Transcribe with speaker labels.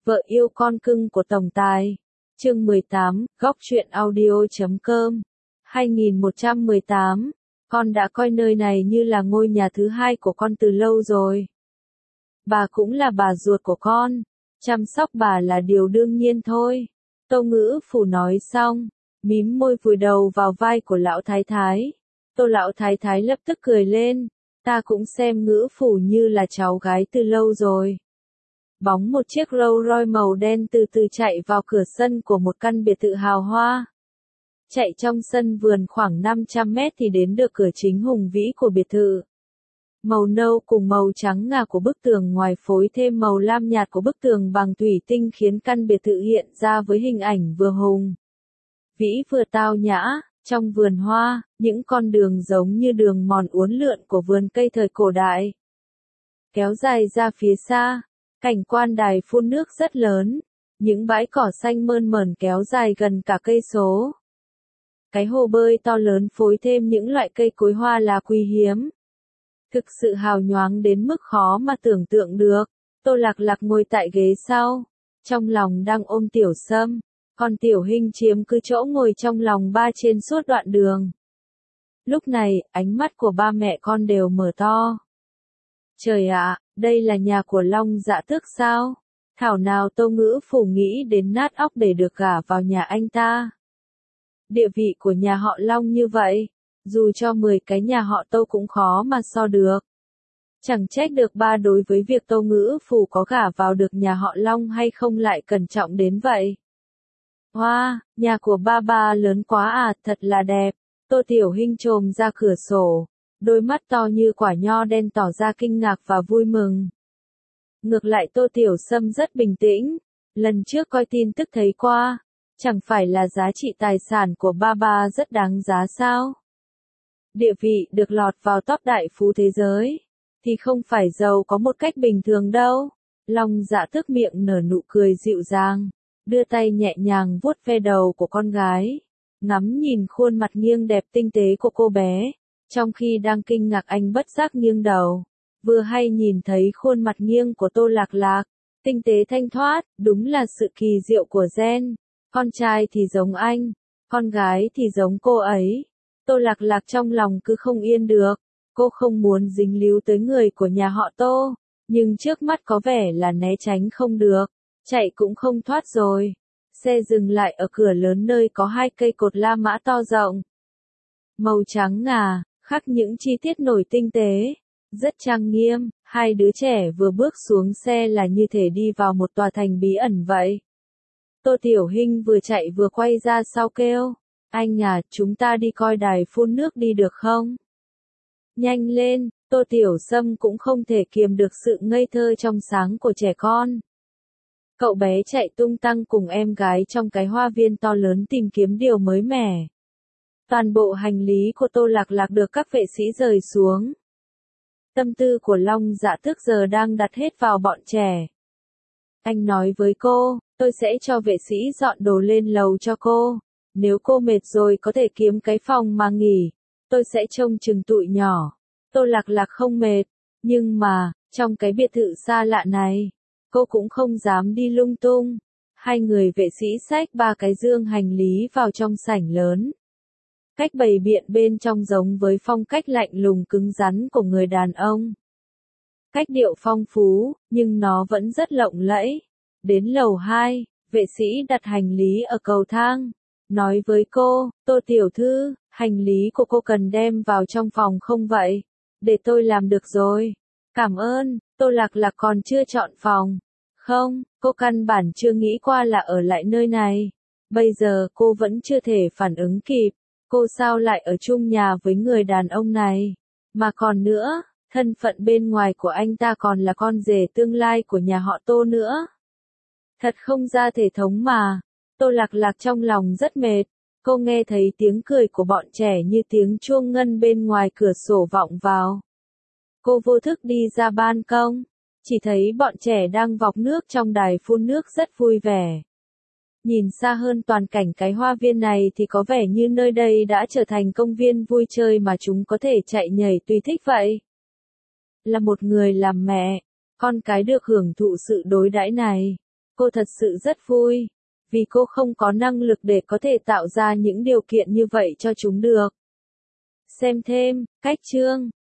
Speaker 1: Vợ yêu con cưng của tổng tài. Chương 18, góc truyện audio.com. 2118. Con đã coi nơi này như là ngôi nhà thứ hai của con từ lâu rồi. Bà cũng là bà ruột của con. Chăm sóc bà là điều đương nhiên thôi. Tô Ngữ Phủ nói xong, mím môi vùi đầu vào vai của lão thái thái. Tô lão thái thái lập tức cười lên. Ta cũng xem Ngữ Phủ như là cháu gái từ lâu rồi. Bóng một chiếc Rolls Royce màu đen từ từ chạy vào cửa sân của một căn biệt thự hào hoa. Chạy trong sân vườn khoảng 500 mét thì đến được cửa chính hùng vĩ của biệt thự. Màu nâu cùng màu trắng ngà của bức tường ngoài phối thêm màu lam nhạt của bức tường bằng thủy tinh khiến căn biệt thự hiện ra với hình ảnh vừa hùng vĩ vừa tao nhã. Trong vườn hoa, những con đường giống như đường mòn uốn lượn của vườn cây thời cổ đại. Kéo dài ra phía xa, cảnh quan đài phun nước rất lớn, những bãi cỏ xanh mơn mởn kéo dài gần cả cây số. Cái hồ bơi to lớn phối thêm những loại cây cối hoa là quý hiếm. Thực sự hào nhoáng đến mức khó mà tưởng tượng được. Tô Lạc Lạc ngồi tại ghế sau, trong lòng đang ôm Tiểu Sâm, còn Tiểu Hinh chiếm cứ chỗ ngồi trong lòng ba trên suốt đoạn đường. Lúc này, ánh mắt của ba mẹ con đều mở to. Trời ạ, đây là nhà của Long Dạ Tước sao? Thảo nào Tô Ngữ Phủ nghĩ đến nát óc để được gả vào nhà anh ta. Địa vị của nhà họ Long như vậy, dù cho 10 cái nhà họ Tô cũng khó mà so được. Chẳng trách được ba đối với việc Tô Ngữ Phủ có gả vào được nhà họ Long hay không lại cẩn trọng đến vậy. Hoa, nhà của ba lớn quá à, thật là đẹp. Tô Tiểu Hinh chồm ra cửa sổ, đôi mắt to như quả nho đen tỏ ra kinh ngạc và vui mừng. Ngược lại Tô Tiểu Sâm rất bình tĩnh, lần trước coi tin tức thấy qua, chẳng phải là giá trị tài sản của ba rất đáng giá sao? Địa vị được lọt vào top đại phú thế giới, thì không phải giàu có một cách bình thường đâu. Long Dạ Tước miệng nở nụ cười dịu dàng, đưa tay nhẹ nhàng vuốt ve đầu của con gái, ngắm nhìn khuôn mặt nghiêng đẹp tinh tế của cô bé. Trong khi đang kinh ngạc anh bất giác nghiêng đầu, vừa hay nhìn thấy khuôn mặt nghiêng của Tô Lạc Lạc, tinh tế thanh thoát, đúng là sự kỳ diệu của gen. Con trai thì giống anh, con gái thì giống cô ấy. Tô Lạc Lạc trong lòng cứ không yên được, cô không muốn dính líu tới người của nhà họ Tô, nhưng trước mắt có vẻ là né tránh không được, chạy cũng không thoát rồi. Xe dừng lại ở cửa lớn nơi có hai cây cột La Mã to rộng, màu trắng ngà, khắc những chi tiết nổi tinh tế, rất trang nghiêm. Hai đứa trẻ vừa bước xuống xe là như thể đi vào một tòa thành bí ẩn vậy. Tô Tiểu Hinh vừa chạy vừa quay ra sau kêu, anh à, chúng ta đi coi đài phun nước đi được không? Nhanh lên, Tô Tiểu Sâm cũng không thể kiềm được sự ngây thơ trong sáng của trẻ con. Cậu bé chạy tung tăng cùng em gái trong cái hoa viên to lớn tìm kiếm điều mới mẻ. Toàn bộ hành lý của Tô Lạc Lạc được các vệ sĩ rời xuống. Tâm tư của Long Dạ Tước giờ đang đặt hết vào bọn trẻ. Anh nói với cô, tôi sẽ cho vệ sĩ dọn đồ lên lầu cho cô. Nếu cô mệt rồi có thể kiếm cái phòng mà nghỉ. Tôi sẽ trông chừng tụi nhỏ. Tô Lạc Lạc không mệt. Nhưng mà, trong cái biệt thự xa lạ này, cô cũng không dám đi lung tung. Hai người vệ sĩ xách ba cái dương hành lý vào trong sảnh lớn. Cách bày biện bên trong giống với phong cách lạnh lùng cứng rắn của người đàn ông. Cách điệu phong phú, nhưng nó vẫn rất lộng lẫy. Đến lầu 2, vệ sĩ đặt hành lý ở cầu thang. Nói với cô, Tô Tiểu Thư, hành lý của cô cần đem vào trong phòng không vậy? Để tôi làm được rồi. Cảm ơn. Tô Lạc Lạc còn chưa chọn phòng. Không, cô căn bản chưa nghĩ qua là ở lại nơi này. Bây giờ cô vẫn chưa thể phản ứng kịp. Cô sao lại ở chung nhà với người đàn ông này? Mà còn nữa, thân phận bên ngoài của anh ta còn là con rể tương lai của nhà họ Tô nữa. Thật không ra thể thống mà. Tô Lạc Lạc trong lòng rất mệt. Cô nghe thấy tiếng cười của bọn trẻ như tiếng chuông ngân bên ngoài cửa sổ vọng vào. Cô vô thức đi ra ban công, chỉ thấy bọn trẻ đang vọc nước trong đài phun nước rất vui vẻ. Nhìn xa hơn toàn cảnh cái hoa viên này thì có vẻ như nơi đây đã trở thành công viên vui chơi mà chúng có thể chạy nhảy tùy thích vậy. Là một người làm mẹ, con cái được hưởng thụ sự đối đãi này, Cô thật sự rất vui, vì cô không có năng lực để có thể tạo ra những điều kiện như vậy cho chúng được. Xem thêm, cách chương